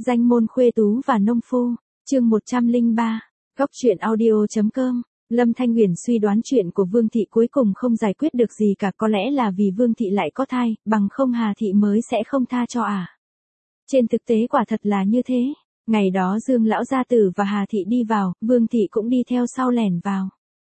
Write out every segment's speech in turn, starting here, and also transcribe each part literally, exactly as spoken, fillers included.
Danh môn khuê tú và nông phu, chương một trăm lẻ ba, góc truyện audio.com. Lâm Thanh Uyển suy đoán chuyện của Vương Thị cuối cùng không giải quyết được gì cả, có lẽ là vì Vương Thị lại có thai, bằng không Hà Thị mới sẽ không tha cho à. Trên thực tế quả thật là như thế, ngày đó Dương Lão Gia Tử và Hà Thị đi vào, Vương Thị cũng đi theo sau lẻn vào.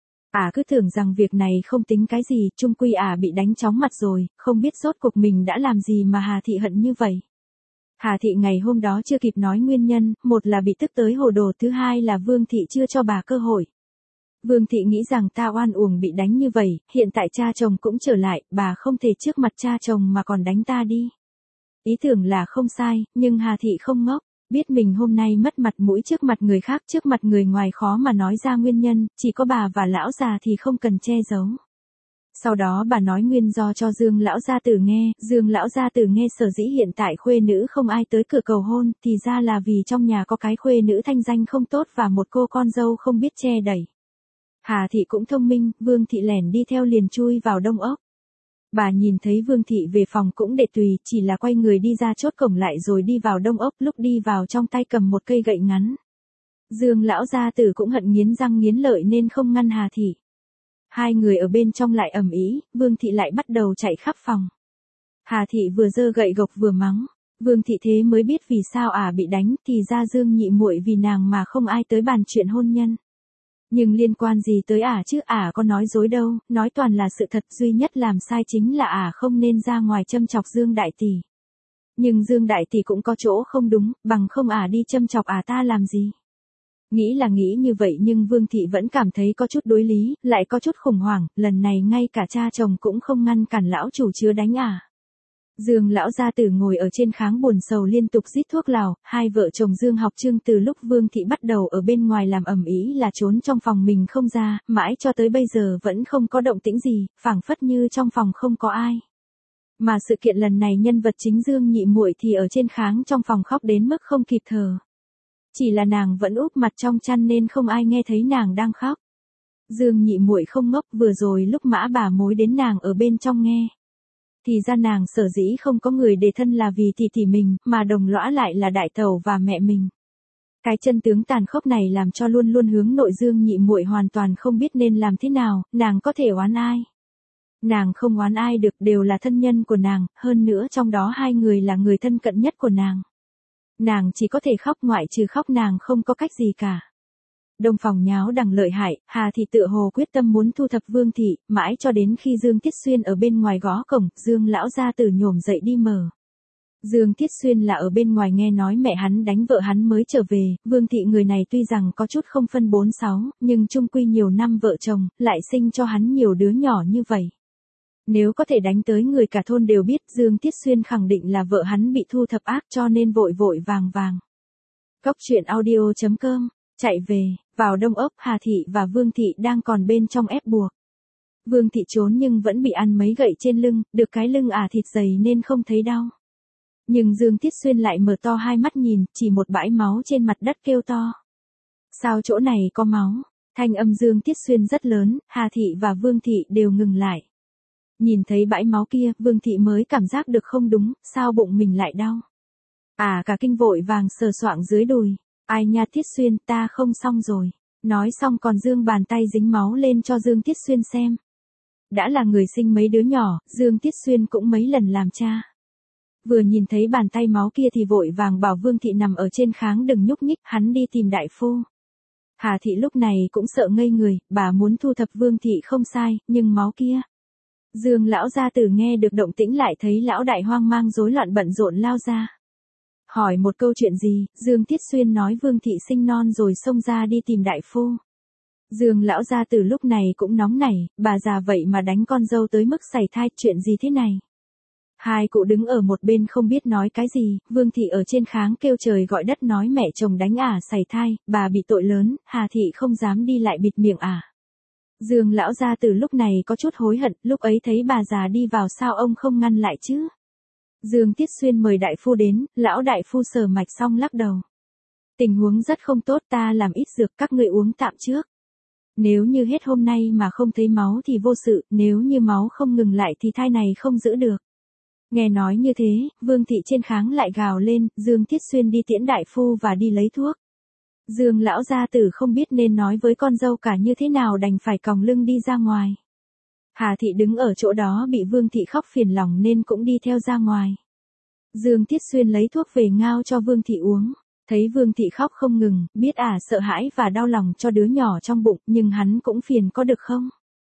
Ả à cứ tưởng rằng việc này không tính cái gì, chung quy Ả à bị đánh chóng mặt rồi, không biết rốt cuộc mình đã làm gì mà Hà Thị hận như vậy. Hà Thị ngày hôm đó chưa kịp nói nguyên nhân, một là bị tức tới hồ đồ, thứ hai là Vương Thị chưa cho bà cơ hội. Vương Thị nghĩ rằng ta oan uổng bị đánh như vậy, hiện tại cha chồng cũng trở lại, bà không thể trước mặt cha chồng mà còn đánh ta đi. Ý tưởng là không sai, nhưng Hà Thị không ngốc, biết mình hôm nay mất mặt mũi trước mặt người khác, trước mặt người ngoài khó mà nói ra nguyên nhân, chỉ có bà và lão già thì không cần che giấu. Sau đó bà nói nguyên do cho Dương Lão Gia Tử nghe, Dương Lão Gia Tử nghe sở dĩ hiện tại khuê nữ không ai tới cửa cầu hôn, thì ra là vì trong nhà có cái khuê nữ thanh danh không tốt và một cô con dâu không biết che đẩy. Hà Thị cũng thông minh, Vương Thị lẻn đi theo liền chui vào đông ốc. Bà nhìn thấy Vương Thị về phòng cũng để tùy, chỉ là quay người đi ra chốt cổng lại rồi đi vào đông ốc, lúc đi vào trong tay cầm một cây gậy ngắn. Dương Lão Gia Tử cũng hận nghiến răng nghiến lợi nên không ngăn Hà Thị. Hai người ở bên trong lại ầm ĩ, Vương Thị lại bắt đầu chạy khắp phòng. Hà Thị vừa giơ gậy gộc vừa mắng, Vương Thị thế mới biết vì sao ả à bị đánh, thì ra Dương nhị muội vì nàng mà không ai tới bàn chuyện hôn nhân. Nhưng liên quan gì tới ả à chứ, ả à có nói dối đâu, nói toàn là sự thật, duy nhất làm sai chính là ả à không nên ra ngoài châm chọc Dương đại tỷ. Nhưng Dương đại tỷ cũng có chỗ không đúng, bằng không ả à đi châm chọc ả à ta làm gì. Nghĩ là nghĩ như vậy nhưng Vương Thị vẫn cảm thấy có chút đối lý, lại có chút khủng hoảng, lần này ngay cả cha chồng cũng không ngăn cản lão chủ chứa đánh ả. À. Dương Lão Gia Tử ngồi ở trên kháng buồn sầu liên tục rít thuốc lào, hai vợ chồng Dương Học Trương từ lúc Vương Thị bắt đầu ở bên ngoài làm ầm ĩ là trốn trong phòng mình không ra, mãi cho tới bây giờ vẫn không có động tĩnh gì, phảng phất như trong phòng không có ai. Mà sự kiện lần này nhân vật chính Dương nhị muội thì ở trên kháng trong phòng khóc đến mức không kịp thở. Chỉ là nàng vẫn úp mặt trong chăn nên không ai nghe thấy nàng đang khóc. Dương nhị muội không ngốc, vừa rồi lúc Mã bà mối đến nàng ở bên trong nghe. Thì ra nàng sở dĩ không có người để thân là vì tỷ tỷ mình, mà đồng lõa lại là đại tẩu và mẹ mình. Cái chân tướng tàn khốc này làm cho luôn luôn hướng nội Dương nhị muội hoàn toàn không biết nên làm thế nào, nàng có thể oán ai. Nàng không oán ai được, đều là thân nhân của nàng, hơn nữa trong đó hai người là người thân cận nhất của nàng. Nàng chỉ có thể khóc, ngoại trừ khóc nàng không có cách gì cả. Đông phòng nháo đằng lợi hại, Hà Thị tựa hồ quyết tâm muốn thu thập Vương Thị, mãi cho đến khi Dương Tiết Xuyên ở bên ngoài gõ cổng, Dương Lão Gia Tử nhổm dậy đi mở. Dương Tiết Xuyên là ở bên ngoài nghe nói mẹ hắn đánh vợ hắn mới trở về, Vương Thị người này tuy rằng có chút không phân bốn sáu, nhưng chung quy nhiều năm vợ chồng, lại sinh cho hắn nhiều đứa nhỏ như vậy. Nếu có thể đánh tới người cả thôn đều biết Dương Tiết Xuyên khẳng định là vợ hắn bị thu thập ác cho nên vội vội vàng vàng. Góc truyện audio.com, chạy về, vào đông ốc, Hà Thị và Vương Thị đang còn bên trong ép buộc. Vương Thị trốn nhưng vẫn bị ăn mấy gậy trên lưng, được cái lưng ả thịt dày nên không thấy đau. Nhưng Dương Tiết Xuyên lại mở to hai mắt nhìn, chỉ một bãi máu trên mặt đất kêu to. Sao chỗ này có máu? Thanh âm Dương Tiết Xuyên rất lớn, Hà Thị và Vương Thị đều ngừng lại. Nhìn thấy bãi máu kia, Vương Thị mới cảm giác được không đúng, sao bụng mình lại đau. À cả kinh vội vàng sờ soạng dưới đùi. Ai nha Tiết Xuyên, ta không xong rồi. Nói xong còn dương bàn tay dính máu lên cho Dương Tiết Xuyên xem. Đã là người sinh mấy đứa nhỏ, Dương Tiết Xuyên cũng mấy lần làm cha. Vừa nhìn thấy bàn tay máu kia thì vội vàng bảo Vương Thị nằm ở trên kháng đừng nhúc nhích, hắn đi tìm đại phu. Hà Thị lúc này cũng sợ ngây người, bà muốn thu thập Vương Thị không sai, nhưng máu kia. Dương Lão Gia Tử nghe được động tĩnh lại thấy lão đại hoang mang rối loạn bận rộn lao ra. Hỏi một câu chuyện gì, Dương Tiết Xuyên nói Vương Thị sinh non rồi xông ra đi tìm đại phu. Dương Lão Gia Tử lúc này cũng nóng nảy, bà già vậy mà đánh con dâu tới mức sảy thai, chuyện gì thế này. Hai cụ đứng ở một bên không biết nói cái gì, Vương Thị ở trên kháng kêu trời gọi đất nói mẹ chồng đánh ả à sảy thai, bà bị tội lớn, Hà Thị không dám đi lại bịt miệng ả. À. Dương Lão Gia Tử lúc này có chút hối hận, lúc ấy thấy bà già đi vào sao ông không ngăn lại chứ. Dương Tiết Xuyên mời đại phu đến, lão đại phu sờ mạch xong lắc đầu. Tình huống rất không tốt, ta làm ít dược các ngươi uống tạm trước. Nếu như hết hôm nay mà không thấy máu thì vô sự, nếu như máu không ngừng lại thì thai này không giữ được. Nghe nói như thế, Vương thị trên kháng lại gào lên, Dương Thiết Xuyên đi tiễn đại phu và đi lấy thuốc. Dương lão gia tử không biết nên nói với con dâu cả như thế nào đành phải còng lưng đi ra ngoài. Hà thị đứng ở chỗ đó bị Vương thị khóc phiền lòng nên cũng đi theo ra ngoài. Dương Thiết Xuyên lấy thuốc về ngao cho Vương thị uống. Thấy Vương thị khóc không ngừng, biết ả sợ hãi và đau lòng cho đứa nhỏ trong bụng, nhưng hắn cũng phiền có được không?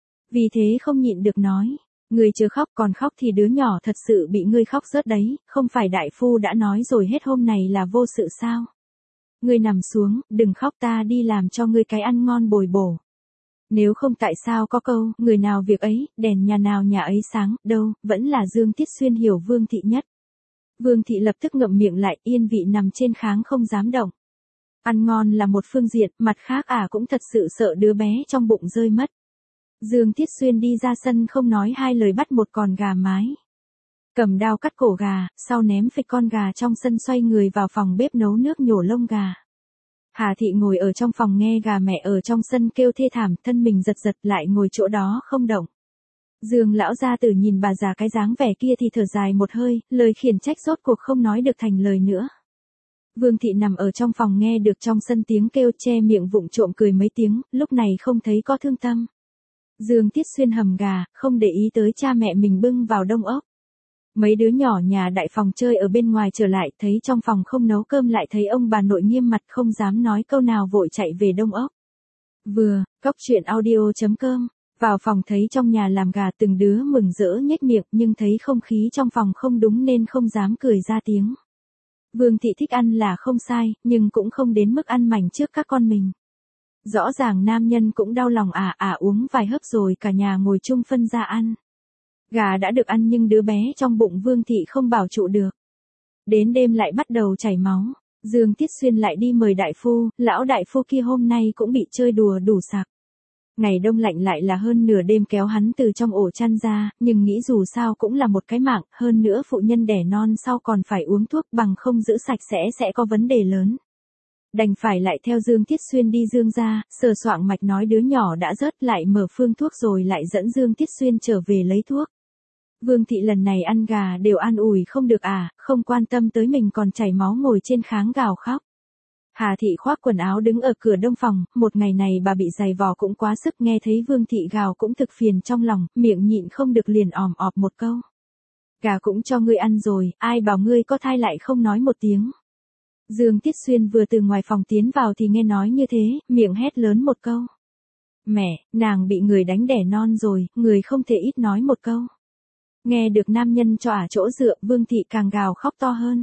Vì thế không nhịn được nói, người chưa khóc còn khóc thì đứa nhỏ thật sự bị ngươi khóc rớt đấy, không phải đại phu đã nói rồi hết hôm này là vô sự sao? Ngươi nằm xuống, đừng khóc ta đi làm cho ngươi cái ăn ngon bồi bổ. Nếu không tại sao có câu, người nào việc ấy, đèn nhà nào nhà ấy sáng, đâu, vẫn là Dương Thiết Xuyên hiểu Vương thị nhất. Vương thị lập tức ngậm miệng lại, yên vị nằm trên kháng không dám động. Ăn ngon là một phương diện, mặt khác ả à cũng thật sự sợ đứa bé trong bụng rơi mất. Dương Thiết Xuyên đi ra sân không nói hai lời bắt một con gà mái. Cầm đao cắt cổ gà, sau ném phịch con gà trong sân xoay người vào phòng bếp nấu nước nhổ lông gà. Hà thị ngồi ở trong phòng nghe gà mẹ ở trong sân kêu thê thảm, thân mình giật giật lại ngồi chỗ đó không động. Dương lão gia tử nhìn bà già cái dáng vẻ kia thì thở dài một hơi, lời khiển trách rốt cuộc không nói được thành lời nữa. Vương thị nằm ở trong phòng nghe được trong sân tiếng kêu che miệng vụng trộm cười mấy tiếng, lúc này không thấy có thương tâm. Dương Thiết Xuyên hầm gà, không để ý tới cha mẹ mình bưng vào đông ốc. Mấy đứa nhỏ nhà đại phòng chơi ở bên ngoài trở lại, thấy trong phòng không nấu cơm lại thấy ông bà nội nghiêm mặt không dám nói câu nào vội chạy về đông ốc. Vừa, cóc truyện audio chấm com, vào phòng thấy trong nhà làm gà từng đứa mừng rỡ nhếch miệng nhưng thấy không khí trong phòng không đúng nên không dám cười ra tiếng. Vương thị thích ăn là không sai, nhưng cũng không đến mức ăn mảnh trước các con mình. Rõ ràng nam nhân cũng đau lòng à à uống vài hớp rồi cả nhà ngồi chung phân ra ăn. Gà đã được ăn nhưng đứa bé trong bụng Vương thị không bảo trụ được. Đến đêm lại bắt đầu chảy máu. Dương Thiết Xuyên lại đi mời đại phu, lão đại phu kia hôm nay cũng bị chơi đùa đủ sặc. Ngày đông lạnh lại là hơn nửa đêm kéo hắn từ trong ổ chăn ra, nhưng nghĩ dù sao cũng là một cái mạng, hơn nữa phụ nhân đẻ non sau còn phải uống thuốc bằng không giữ sạch sẽ sẽ có vấn đề lớn. Đành phải lại theo Dương Thiết Xuyên đi Dương ra, sờ soạng mạch nói đứa nhỏ đã rớt lại mở phương thuốc rồi lại dẫn Dương Thiết Xuyên trở về lấy thuốc. Vương thị lần này ăn gà đều an ủi không được à, không quan tâm tới mình còn chảy máu ngồi trên kháng gào khóc. Hà thị khoác quần áo đứng ở cửa đông phòng, một ngày này bà bị giày vò cũng quá sức nghe thấy Vương thị gào cũng thực phiền trong lòng, miệng nhịn không được liền òm ọp một câu. Gà cũng cho ngươi ăn rồi, ai bảo ngươi có thai lại không nói một tiếng. Dương Thiết Xuyên vừa từ ngoài phòng tiến vào thì nghe nói như thế, miệng hét lớn một câu. Mẹ, nàng bị người đánh đẻ non rồi, người không thể ít nói một câu. Nghe được nam nhân cho ả chỗ dựa, Vương thị càng gào khóc to hơn.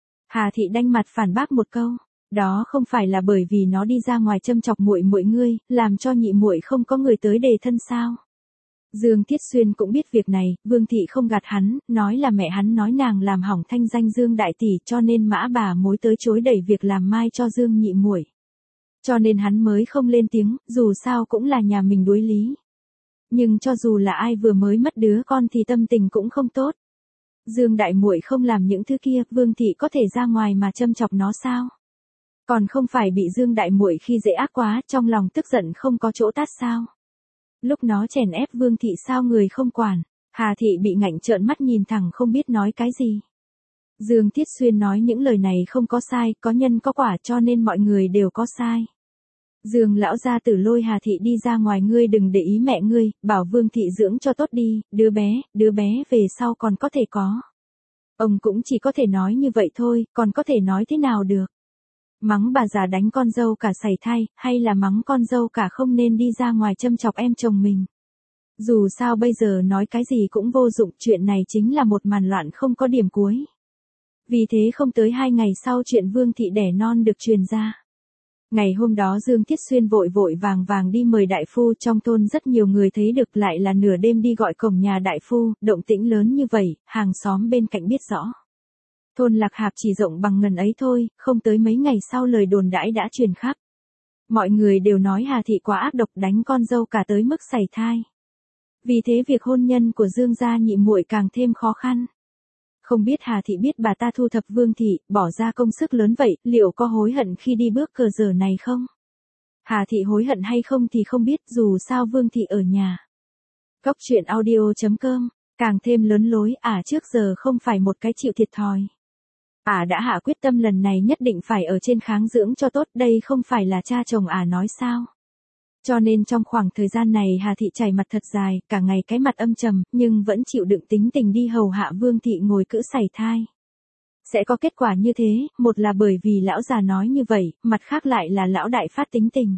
Hà thị đanh mặt phản bác một câu, đó không phải là bởi vì nó đi ra ngoài châm chọc muội muội ngươi, làm cho nhị muội không có người tới đề thân sao? Dương Thiết Xuyên cũng biết việc này, Vương thị không gạt hắn, nói là mẹ hắn nói nàng làm hỏng thanh danh Dương đại tỷ cho nên mã bà mối tới chối đẩy việc làm mai cho Dương nhị muội. Cho nên hắn mới không lên tiếng, dù sao cũng là nhà mình đối lý. Nhưng cho dù là ai vừa mới mất đứa con thì tâm tình cũng không tốt. Dương đại muội không làm những thứ kia, Vương thị có thể ra ngoài mà châm chọc nó sao? Còn không phải bị Dương đại muội khi dễ ác quá, trong lòng tức giận không có chỗ tát sao? Lúc nó chèn ép Vương thị sao người không quản, Hà thị bị ngạnh trợn mắt nhìn thẳng không biết nói cái gì. Dương Thiết Xuyên nói những lời này không có sai, có nhân có quả cho nên mọi người đều có sai. Dương lão gia tử lôi Hà thị đi ra ngoài ngươi đừng để ý mẹ ngươi, bảo Vương thị dưỡng cho tốt đi, đứa bé, đứa bé về sau còn có thể có. Ông cũng chỉ có thể nói như vậy thôi, còn có thể nói thế nào được. Mắng bà già đánh con dâu cả sảy thai, hay là mắng con dâu cả không nên đi ra ngoài châm chọc em chồng mình. Dù sao bây giờ nói cái gì cũng vô dụng, chuyện này chính là một màn loạn không có điểm cuối. Vì thế không tới hai ngày sau chuyện Vương thị đẻ non được truyền ra. Ngày hôm đó Dương Thiết Xuyên vội vội vàng vàng đi mời đại phu, trong thôn rất nhiều người thấy được lại là nửa đêm đi gọi cổng nhà đại phu, động tĩnh lớn như vậy, hàng xóm bên cạnh biết rõ. Thôn Lạc Hạp chỉ rộng bằng ngần ấy thôi, không tới mấy ngày sau lời đồn đãi đã truyền khắp. Mọi người đều nói Hà thị quá ác độc đánh con dâu cả tới mức sảy thai. Vì thế việc hôn nhân của Dương gia nhị muội càng thêm khó khăn. Không biết Hà thị biết bà ta thu thập Vương thị, bỏ ra công sức lớn vậy, liệu có hối hận khi đi bước cờ giờ này không? Hà thị hối hận hay không thì không biết, dù sao Vương thị ở nhà. Cóc truyện audio chấm com Càng thêm lớn lối, ả trước giờ không phải một cái chịu thiệt thòi. Ả đã hạ quyết tâm lần này nhất định phải ở trên kháng dưỡng cho tốt, đây không phải là cha chồng ả nói sao. Cho nên trong khoảng thời gian này Hà Thị chảy mặt thật dài, cả ngày cái mặt âm trầm, nhưng vẫn chịu đựng tính tình đi hầu hạ Vương Thị ngồi cữ sảy thai. Sẽ có kết quả như thế, một là bởi vì lão già nói như vậy, mặt khác lại là lão đại phát tính tình.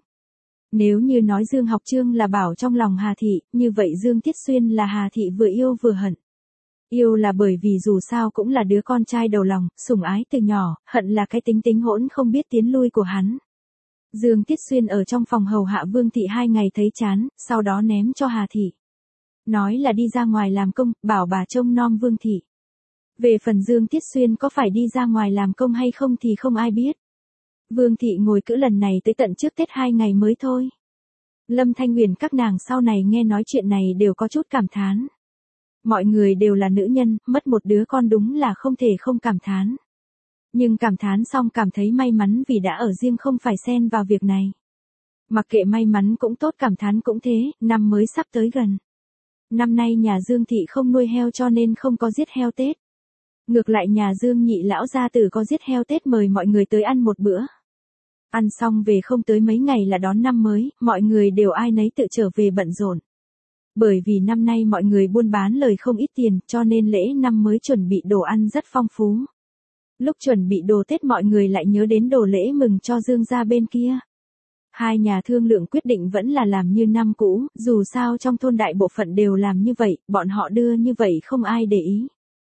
Nếu như nói Dương Học Trương là bảo trong lòng Hà Thị, như vậy Dương Tiết Xuyên là Hà Thị vừa yêu vừa hận. Yêu là bởi vì dù sao cũng là đứa con trai đầu lòng, sủng ái từ nhỏ, hận là cái tính tính hỗn không biết tiến lui của hắn. Dương Tiết Xuyên ở trong phòng hầu hạ Vương Thị hai ngày thấy chán, sau đó ném cho Hà Thị. Nói là đi ra ngoài làm công, bảo bà trông nom Vương Thị. Về phần Dương Tiết Xuyên có phải đi ra ngoài làm công hay không thì không ai biết. Vương Thị ngồi cữ lần này tới tận trước Tết hai ngày mới thôi. Lâm Thanh Huyền các nàng sau này nghe nói chuyện này đều có chút cảm thán. Mọi người đều là nữ nhân, mất một đứa con đúng là không thể không cảm thán. Nhưng cảm thán xong cảm thấy may mắn vì đã ở riêng không phải xen vào việc này. Mặc kệ may mắn cũng tốt cảm thán cũng thế, năm mới sắp tới gần. Năm nay nhà Dương Thị không nuôi heo cho nên không có giết heo Tết. Ngược lại nhà Dương nhị lão gia tử có giết heo Tết mời mọi người tới ăn một bữa. Ăn xong về không tới mấy ngày là đón năm mới, mọi người đều ai nấy tự trở về bận rộn. Bởi vì năm nay mọi người buôn bán lời không ít tiền, cho nên lễ năm mới chuẩn bị đồ ăn rất phong phú. Lúc chuẩn bị đồ Tết mọi người lại nhớ đến đồ lễ mừng cho Dương gia bên kia. Hai nhà thương lượng quyết định vẫn là làm như năm cũ, dù sao trong thôn đại bộ phận đều làm như vậy, bọn họ đưa như vậy không ai để ý.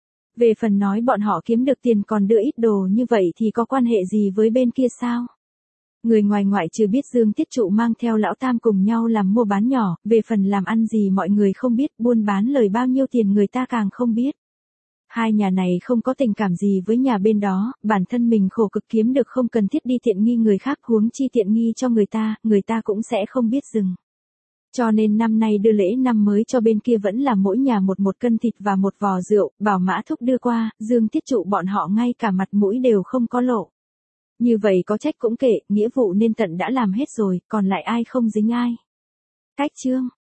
Về phần nói bọn họ kiếm được tiền còn đưa ít đồ như vậy thì có quan hệ gì với bên kia sao? Người ngoài ngoại trừ biết Dương Tiết Trụ mang theo lão tam cùng nhau làm mua bán nhỏ, về phần làm ăn gì mọi người không biết, buôn bán lời bao nhiêu tiền người ta càng không biết. Hai nhà này không có tình cảm gì với nhà bên đó, bản thân mình khổ cực kiếm được không cần thiết đi tiện nghi người khác, huống chi tiện nghi cho người ta, người ta cũng sẽ không biết dừng. Cho nên năm nay đưa lễ năm mới cho bên kia vẫn là mỗi nhà một một cân thịt và một vò rượu, bảo Mã Thúc đưa qua, Dương Tiết Trụ bọn họ ngay cả mặt mũi đều không có lộ. Như vậy có trách cũng kệ, nghĩa vụ nên tận đã làm hết rồi, còn lại ai không dính ai. Cách chương